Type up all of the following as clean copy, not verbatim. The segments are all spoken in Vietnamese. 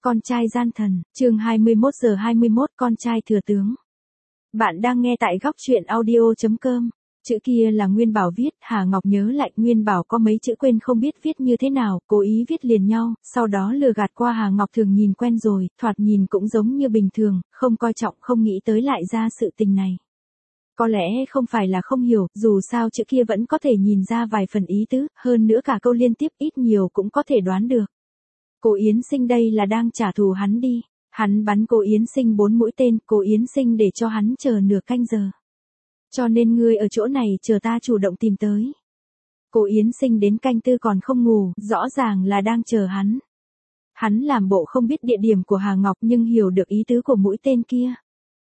Con trai gian thần, chương 21:21 con trai thừa tướng. Bạn đang nghe tại góc truyện audio.com. Chữ kia là Nguyên Bảo viết, Hà Ngọc nhớ lại Nguyên Bảo có mấy chữ quên không biết viết như thế nào, cố ý viết liền nhau, sau đó lừa gạt qua Hà Ngọc thường nhìn quen rồi, thoạt nhìn cũng giống như bình thường, không coi trọng không nghĩ tới lại ra sự tình này. Có lẽ không phải là không hiểu, dù sao chữ kia vẫn có thể nhìn ra vài phần ý tứ, hơn nữa cả câu liên tiếp ít nhiều cũng có thể đoán được. Cố Yến Sinh đây là đang trả thù hắn đi. Hắn bắn Cố Yến Sinh 4 mũi tên, Cố Yến Sinh để cho hắn chờ nửa canh giờ. Cho nên ngươi ở chỗ này chờ ta chủ động tìm tới. Cố Yến Sinh đến canh tư còn không ngủ, rõ ràng là đang chờ hắn. Hắn làm bộ không biết địa điểm của Hà Ngọc nhưng hiểu được ý tứ của mũi tên kia.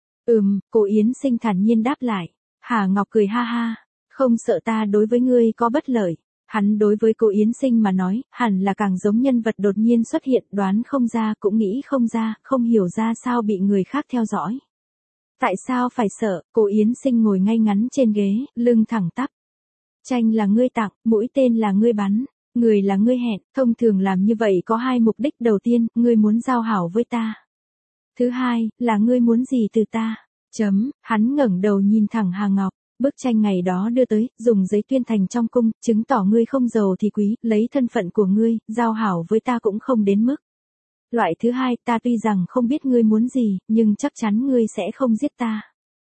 Cố Yến Sinh thản nhiên đáp lại. Hà Ngọc cười ha ha, không sợ ta đối với ngươi có bất lợi. Hắn đối với Cố Yến Sinh mà nói, hẳn là càng giống nhân vật đột nhiên xuất hiện, đoán không ra cũng nghĩ không ra, không hiểu ra sao bị người khác theo dõi. Tại sao phải sợ? Cố Yến Sinh ngồi ngay ngắn trên ghế, lưng thẳng tắp. Tranh là ngươi tặng, mũi tên là ngươi bắn, người là ngươi hẹn, thông thường làm như vậy có hai mục đích, đầu tiên, ngươi muốn giao hảo với ta. Thứ hai, là ngươi muốn gì từ ta? Hắn ngẩng đầu nhìn thẳng Hà Ngọc. Bức tranh ngày đó đưa tới, dùng giấy tuyên thành trong cung, chứng tỏ ngươi không giàu thì quý, lấy thân phận của ngươi, giao hảo với ta cũng không đến mức. Loại thứ hai, ta tuy rằng không biết ngươi muốn gì, nhưng chắc chắn ngươi sẽ không giết ta.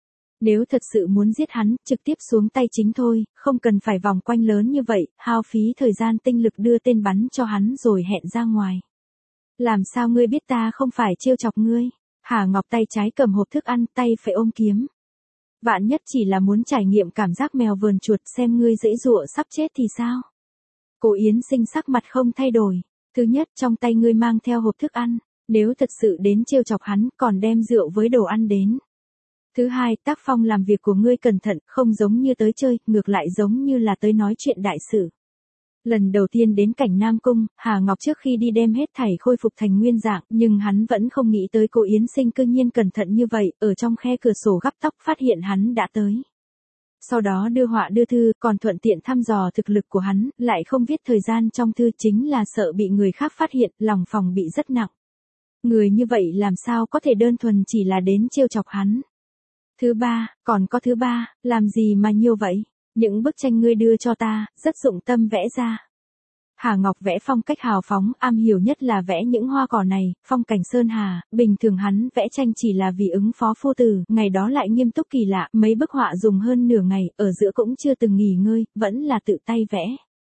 Nếu thật sự muốn giết hắn, trực tiếp xuống tay chính thôi, không cần phải vòng quanh lớn như vậy, hao phí thời gian tinh lực đưa tên bắn cho hắn rồi hẹn ra ngoài. Làm sao ngươi biết ta không phải trêu chọc ngươi? Hà Ngọc tay trái cầm hộp thức ăn, tay phải ôm kiếm. Vạn nhất chỉ là muốn trải nghiệm cảm giác mèo vờn chuột xem ngươi giãy giụa sắp chết thì sao? Cố Yến Sinh sắc mặt không thay đổi. Thứ nhất, trong tay ngươi mang theo hộp thức ăn, nếu thật sự đến trêu chọc hắn, còn đem rượu với đồ ăn đến. Thứ hai, tác phong làm việc của ngươi cẩn thận, không giống như tới chơi, ngược lại giống như là tới nói chuyện đại sự. Lần đầu tiên đến cảnh Nam Cung, Hà Ngọc trước khi đi đem hết thảy khôi phục thành nguyên dạng, nhưng hắn vẫn không nghĩ tới Cố Yến Sinh cư nhiên cẩn thận như vậy, ở trong khe cửa sổ gắp tóc phát hiện hắn đã tới. Sau đó đưa họa đưa thư, còn thuận tiện thăm dò thực lực của hắn, lại không viết thời gian trong thư, chính là sợ bị người khác phát hiện, lòng phòng bị rất nặng. Người như vậy làm sao có thể đơn thuần chỉ là đến trêu chọc hắn. Thứ ba, còn có thứ ba, làm gì mà nhiều vậy? Những bức tranh ngươi đưa cho ta, rất dụng tâm vẽ ra. Hà Ngọc vẽ phong cách hào phóng, am hiểu nhất là vẽ những hoa cỏ này, phong cảnh sơn hà, bình thường hắn vẽ tranh chỉ là vì ứng phó phu tử, ngày đó lại nghiêm túc kỳ lạ, mấy bức họa dùng hơn nửa ngày, ở giữa cũng chưa từng nghỉ ngơi, vẫn là tự tay vẽ.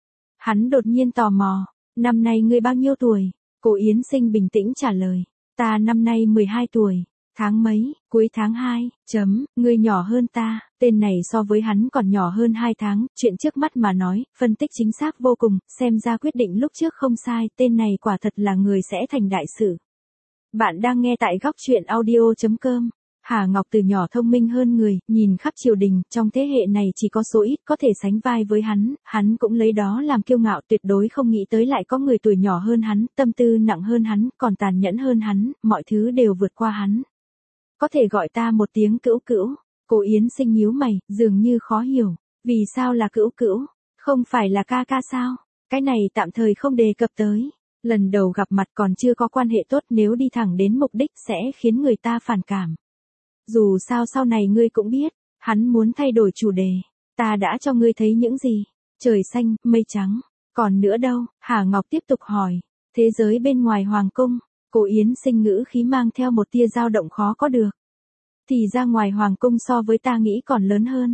Hắn đột nhiên tò mò, năm nay ngươi bao nhiêu tuổi? Cố Yến Sinh bình tĩnh trả lời, ta năm nay 12 tuổi. Tháng mấy? Cuối tháng 2, ngươi nhỏ hơn ta, tên này so với hắn còn nhỏ hơn 2 tháng, chuyện trước mắt mà nói, phân tích chính xác vô cùng, xem ra quyết định lúc trước không sai, tên này quả thật là người sẽ thành đại sự. Bạn đang nghe tại góc truyện audio.com. Hà Ngọc từ nhỏ thông minh hơn người, nhìn khắp triều đình, trong thế hệ này chỉ có số ít có thể sánh vai với hắn cũng lấy đó làm kiêu ngạo, tuyệt đối không nghĩ tới lại có người tuổi nhỏ hơn hắn, tâm tư nặng hơn hắn, còn tàn nhẫn hơn hắn, mọi thứ đều vượt qua hắn. Có thể gọi ta một tiếng cữu cữu. Cố Yến Sinh nhíu mày, dường như khó hiểu. Vì sao là cữu cữu? Không phải là ca ca sao? Cái này tạm thời không đề cập tới. Lần đầu gặp mặt còn chưa có quan hệ tốt, nếu đi thẳng đến mục đích sẽ khiến người ta phản cảm. Dù sao sau này ngươi cũng biết, hắn muốn thay đổi chủ đề. Ta đã cho ngươi thấy những gì? Trời xanh, mây trắng. Còn nữa đâu? Hà Ngọc tiếp tục hỏi. Thế giới bên ngoài hoàng cung. Cố Yến Sinh ngữ khí mang theo một tia dao động khó có được. Thì ra ngoài hoàng cung so với ta nghĩ còn lớn hơn.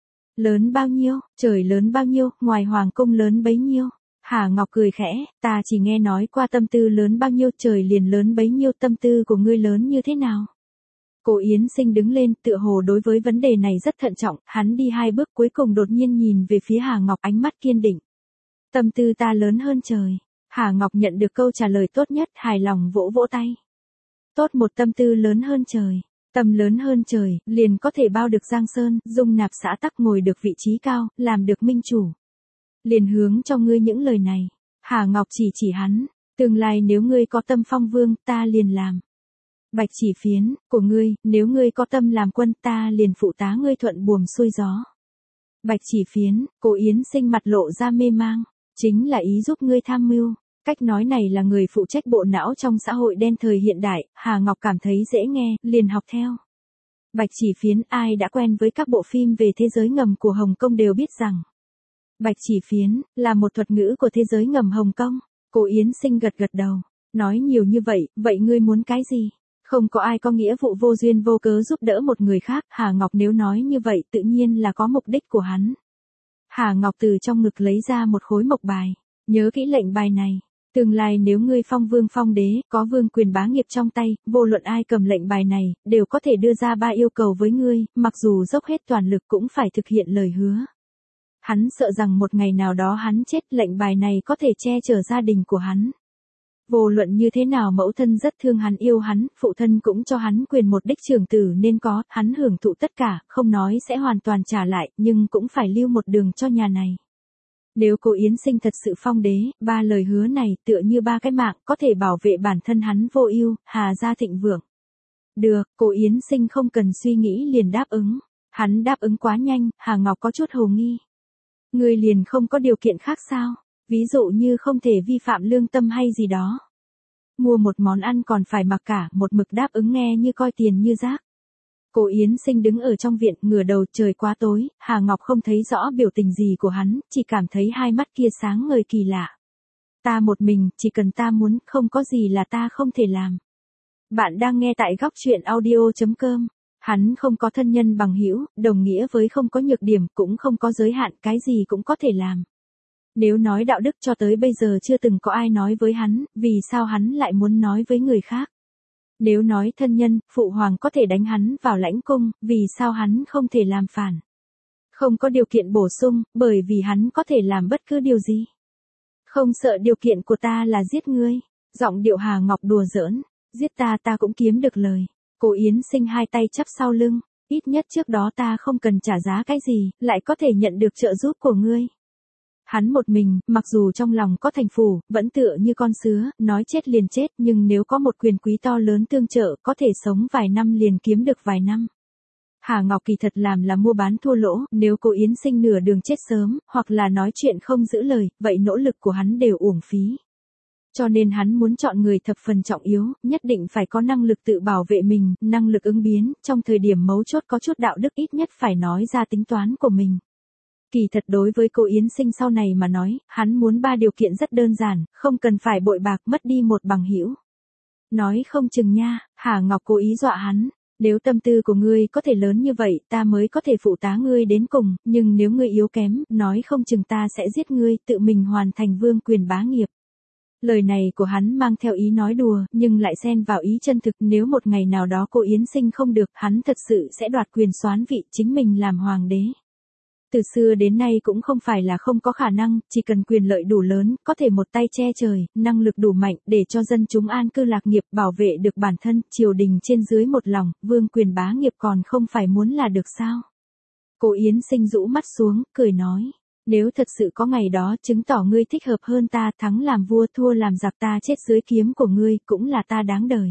Lớn bao nhiêu? Trời lớn bao nhiêu, ngoài hoàng cung lớn bấy nhiêu. Hà Ngọc cười khẽ, ta chỉ nghe nói qua tâm tư lớn bao nhiêu, trời liền lớn bấy nhiêu, tâm tư của ngươi lớn như thế nào? Cố Yến Sinh đứng lên, tựa hồ đối với vấn đề này rất thận trọng, hắn đi 2 bước cuối cùng đột nhiên nhìn về phía Hà Ngọc, ánh mắt kiên định. Tâm tư ta lớn hơn trời. Hà Ngọc nhận được câu trả lời tốt nhất, hài lòng vỗ vỗ tay. Tốt, một tâm tư lớn hơn trời. Tâm lớn hơn trời, liền có thể bao được Giang Sơn, dung nạp xã tắc, ngồi được vị trí cao, làm được minh chủ. Liền hướng cho ngươi những lời này. Hà Ngọc chỉ hắn, tương lai nếu ngươi có tâm phong vương, ta liền làm. Bạch chỉ phiến, của ngươi, nếu ngươi có tâm làm quân, ta liền phụ tá ngươi thuận buồm xuôi gió. Bạch chỉ phiến, Cố Yến Sinh mặt lộ ra mê mang, chính là ý giúp ngươi tham mưu. Cách nói này là người phụ trách bộ não trong xã hội đen thời hiện đại, Hà Ngọc cảm thấy dễ nghe, liền học theo. Bạch chỉ phiến, ai đã quen với các bộ phim về thế giới ngầm của Hồng Kông đều biết rằng bạch chỉ phiến là một thuật ngữ của thế giới ngầm Hồng Kông. Cô Yến Sinh gật gật đầu, nói nhiều như vậy, vậy ngươi muốn cái gì? Không có ai có nghĩa vụ vô duyên vô cớ giúp đỡ một người khác, Hà Ngọc nếu nói như vậy tự nhiên là có mục đích của hắn. Hà Ngọc từ trong ngực lấy ra một khối mộc bài, nhớ kỹ lệnh bài này. Tương lai nếu ngươi phong vương phong đế, có vương quyền bá nghiệp trong tay, vô luận ai cầm lệnh bài này, đều có thể đưa ra 3 yêu cầu với ngươi, mặc dù dốc hết toàn lực cũng phải thực hiện lời hứa. Hắn sợ rằng một ngày nào đó hắn chết, lệnh bài này có thể che chở gia đình của hắn. Vô luận như thế nào mẫu thân rất thương hắn yêu hắn, phụ thân cũng cho hắn quyền một đích trưởng tử nên có, hắn hưởng thụ tất cả, không nói sẽ hoàn toàn trả lại, nhưng cũng phải lưu một đường cho nhà này. Nếu cô Yến Sinh thật sự phong đế, 3 lời hứa này tựa như 3 cái mạng có thể bảo vệ bản thân hắn vô ưu, Hà gia thịnh vượng. Được, cô Yến Sinh không cần suy nghĩ liền đáp ứng. Hắn đáp ứng quá nhanh, Hà Ngọc có chút hồ nghi. Ngươi liền không có điều kiện khác sao? Ví dụ như không thể vi phạm lương tâm hay gì đó. Mua một món ăn còn phải mặc cả, một mực đáp ứng nghe như coi tiền như rác. Cô Yến Sinh đứng ở trong viện, ngửa đầu, trời quá tối, Hà Ngọc không thấy rõ biểu tình gì của hắn, chỉ cảm thấy hai mắt kia sáng ngời kỳ lạ. Ta một mình, chỉ cần ta muốn, không có gì là ta không thể làm. Bạn đang nghe tại góc truyện audio.com. Hắn không có thân nhân bằng hữu, đồng nghĩa với không có nhược điểm, cũng không có giới hạn, cái gì cũng có thể làm. Nếu nói đạo đức cho tới bây giờ chưa từng có ai nói với hắn, vì sao hắn lại muốn nói với người khác? Nếu nói thân nhân, phụ hoàng có thể đánh hắn vào lãnh cung, vì sao hắn không thể làm phản? Không có điều kiện bổ sung, bởi vì hắn có thể làm bất cứ điều gì. Không sợ điều kiện của ta là giết ngươi. Giọng điệu Hà Ngọc đùa giỡn, giết ta cũng kiếm được lời. Cô Yến Sinh hai tay chắp sau lưng, ít nhất trước đó ta không cần trả giá cái gì, lại có thể nhận được trợ giúp của ngươi. Hắn một mình, mặc dù trong lòng có thành phủ, vẫn tựa như con sứa, nói chết liền chết, nhưng nếu có một quyền quý to lớn tương trợ, có thể sống vài năm liền kiếm được vài năm. Hà Ngọc kỳ thật làm là mua bán thua lỗ, nếu cô Yến Sinh nửa đường chết sớm, hoặc là nói chuyện không giữ lời, vậy nỗ lực của hắn đều uổng phí. Cho nên hắn muốn chọn người thập phần trọng yếu, nhất định phải có năng lực tự bảo vệ mình, năng lực ứng biến, trong thời điểm mấu chốt có chút đạo đức, ít nhất phải nói ra tính toán của mình. Kỳ thật đối với cô Yến Sinh sau này mà nói, hắn muốn 3 điều kiện rất đơn giản, không cần phải bội bạc, mất đi một bằng hữu. Nói không chừng nha, Hà Ngọc cố ý dọa hắn, nếu tâm tư của ngươi có thể lớn như vậy, ta mới có thể phụ tá ngươi đến cùng, nhưng nếu ngươi yếu kém, nói không chừng ta sẽ giết ngươi, tự mình hoàn thành vương quyền bá nghiệp. Lời này của hắn mang theo ý nói đùa, nhưng lại xen vào ý chân thực, nếu một ngày nào đó cô Yến Sinh không được, hắn thật sự sẽ đoạt quyền soán vị, chính mình làm hoàng đế. Từ xưa đến nay cũng không phải là không có khả năng, chỉ cần quyền lợi đủ lớn, có thể một tay che trời, năng lực đủ mạnh, để cho dân chúng an cư lạc nghiệp, bảo vệ được bản thân, triều đình trên dưới một lòng, vương quyền bá nghiệp còn không phải muốn là được sao. Cô Yến Sinh rũ mắt xuống, cười nói. Nếu thật sự có ngày đó, chứng tỏ ngươi thích hợp hơn ta, thắng làm vua thua làm giặc, ta chết dưới kiếm của ngươi, cũng là ta đáng đời.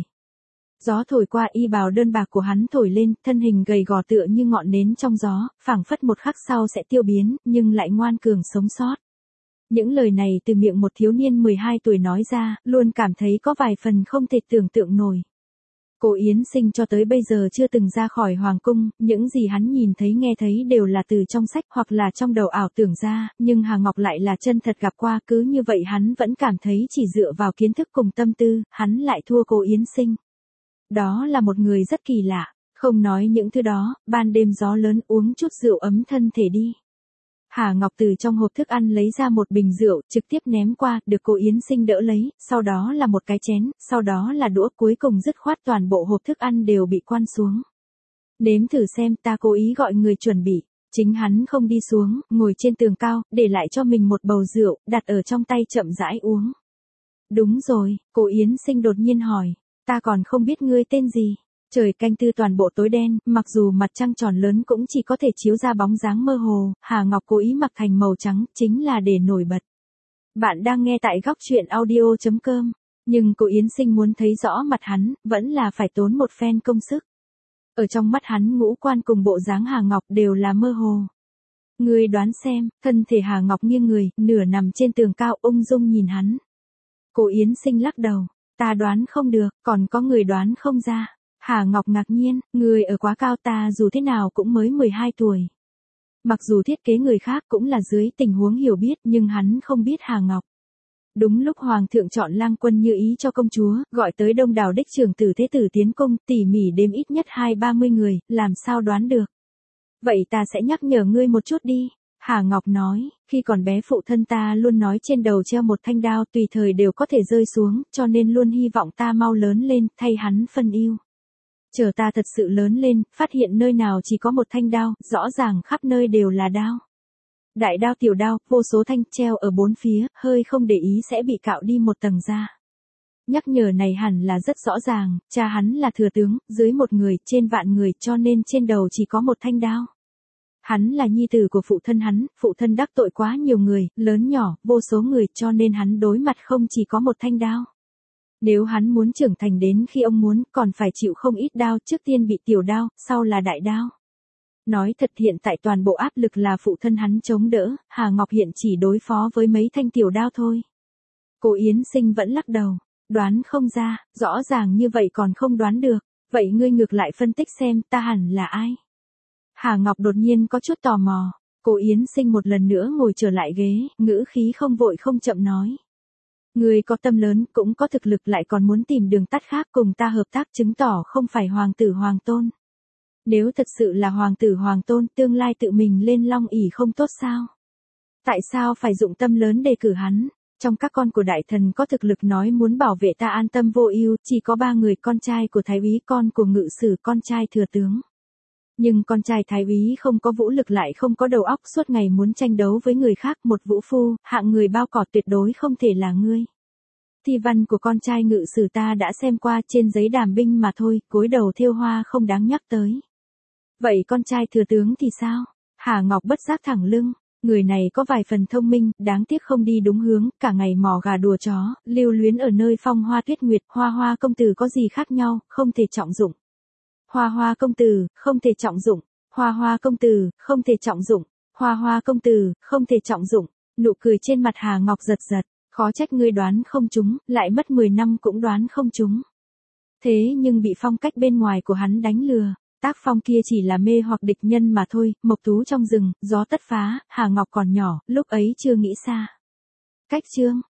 Gió thổi qua y bào đơn bạc của hắn thổi lên, thân hình gầy gò tựa như ngọn nến trong gió, phảng phất một khắc sau sẽ tiêu biến, nhưng lại ngoan cường sống sót. Những lời này từ miệng một thiếu niên 12 tuổi nói ra, luôn cảm thấy có vài phần không thể tưởng tượng nổi. Cô Yến Sinh cho tới bây giờ chưa từng ra khỏi hoàng cung, những gì hắn nhìn thấy nghe thấy đều là từ trong sách hoặc là trong đầu ảo tưởng ra, nhưng Hà Ngọc lại là chân thật gặp qua, cứ như vậy hắn vẫn cảm thấy chỉ dựa vào kiến thức cùng tâm tư, hắn lại thua cô Yến Sinh. Đó là một người rất kỳ lạ, không nói những thứ đó, ban đêm gió lớn uống chút rượu ấm thân thể đi. Hà Ngọc từ trong hộp thức ăn lấy ra một bình rượu, trực tiếp ném qua, được cô Yến Sinh đỡ lấy, sau đó là một cái chén, sau đó là đũa, cuối cùng dứt khoát toàn bộ hộp thức ăn đều bị quăng xuống. Nếm thử xem, ta cố ý gọi người chuẩn bị. Chính hắn không đi xuống, ngồi trên tường cao, để lại cho mình một bầu rượu, đặt ở trong tay chậm rãi uống. Đúng rồi, cô Yến Sinh đột nhiên hỏi, ta còn không biết ngươi tên gì. Trời canh tư toàn bộ tối đen, mặc dù mặt trăng tròn lớn cũng chỉ có thể chiếu ra bóng dáng mơ hồ, Hà Ngọc cố ý mặc thành màu trắng, chính là để nổi bật. Bạn đang nghe tại góc truyện audio.com, nhưng cô Yến Sinh muốn thấy rõ mặt hắn, vẫn là phải tốn một phen công sức. Ở trong mắt hắn ngũ quan cùng bộ dáng Hà Ngọc đều là mơ hồ. Ngươi đoán xem, thân thể Hà Ngọc nghiêng người, nửa nằm trên tường cao ung dung nhìn hắn. Cô Yến Sinh lắc đầu. Ta đoán không được, còn có người đoán không ra. Hà Ngọc ngạc nhiên, người ở quá cao, ta dù thế nào cũng mới 12 tuổi. Mặc dù thiết kế người khác cũng là dưới tình huống hiểu biết, nhưng hắn không biết Hà Ngọc. Đúng lúc Hoàng thượng chọn Lang Quân như ý cho công chúa, gọi tới đông đảo đích trưởng tử thế tử tiến cung, tỉ mỉ đếm ít nhất 20-30 người, làm sao đoán được. Vậy ta sẽ nhắc nhở ngươi một chút đi. Hà Ngọc nói, khi còn bé phụ thân ta luôn nói trên đầu treo một thanh đao tùy thời đều có thể rơi xuống, cho nên luôn hy vọng ta mau lớn lên, thay hắn phân ưu. Chờ ta thật sự lớn lên, phát hiện nơi nào chỉ có một thanh đao, rõ ràng khắp nơi đều là đao. Đại đao tiểu đao, vô số thanh treo ở bốn phía, hơi không để ý sẽ bị cạo đi một tầng da. Nhắc nhở này hẳn là rất rõ ràng, cha hắn là thừa tướng, dưới một người, trên vạn người, cho nên trên đầu chỉ có một thanh đao. Hắn là nhi tử của phụ thân đắc tội quá nhiều người, lớn nhỏ, vô số người, cho nên hắn đối mặt không chỉ có một thanh đao. Nếu hắn muốn trưởng thành đến khi ông muốn, còn phải chịu không ít đao, trước tiên bị tiểu đao, sau là đại đao. Nói thật hiện tại toàn bộ áp lực là phụ thân hắn chống đỡ, Hà Ngọc hiện chỉ đối phó với mấy thanh tiểu đao thôi. Cô Yến Sinh vẫn lắc đầu, đoán không ra, rõ ràng như vậy còn không đoán được, vậy ngươi ngược lại phân tích xem ta hẳn là ai. Hà Ngọc đột nhiên có chút tò mò, cô Yến Sinh một lần nữa ngồi trở lại ghế, ngữ khí không vội không chậm nói. Ngươi có tâm lớn, cũng có thực lực lại còn muốn tìm đường tắt khác cùng ta hợp tác chứng tỏ không phải hoàng tử hoàng tôn. Nếu thật sự là hoàng tử hoàng tôn, tương lai tự mình lên long ỷ không tốt sao? Tại sao phải dụng tâm lớn đề cử hắn? Trong các con của đại thần có thực lực nói muốn bảo vệ ta an tâm vô ưu, chỉ có 3 người, con trai của thái úy, con của ngự sử, con trai thừa tướng. Nhưng con trai thái úy không có vũ lực lại không có đầu óc, suốt ngày muốn tranh đấu với người khác, một vũ phu, hạng người bao cỏ, tuyệt đối không thể là ngươi. Thi văn của con trai ngự sử ta đã xem qua, trên giấy đàm binh mà thôi, gối đầu thêu hoa không đáng nhắc tới. Vậy con trai thừa tướng thì sao? Hà Ngọc bất giác thẳng lưng, người này có vài phần thông minh, đáng tiếc không đi đúng hướng, cả ngày mò gà đùa chó, lưu luyến ở nơi phong hoa tuyết nguyệt, Hoa Hoa công tử có gì khác nhau, không thể trọng dụng. Hoa Hoa công tử, không thể trọng dụng. Hoa Hoa công tử, không thể trọng dụng. Hoa Hoa công tử, không thể trọng dụng. Nụ cười trên mặt Hà Ngọc giật giật, khó trách ngươi đoán không trúng, lại mất 10 năm cũng đoán không trúng. Thế nhưng bị phong cách bên ngoài của hắn đánh lừa. Tác phong kia chỉ là mê hoặc địch nhân mà thôi, mộc thú trong rừng, gió tất phá, Hà Ngọc còn nhỏ, lúc ấy chưa nghĩ xa. Cách chương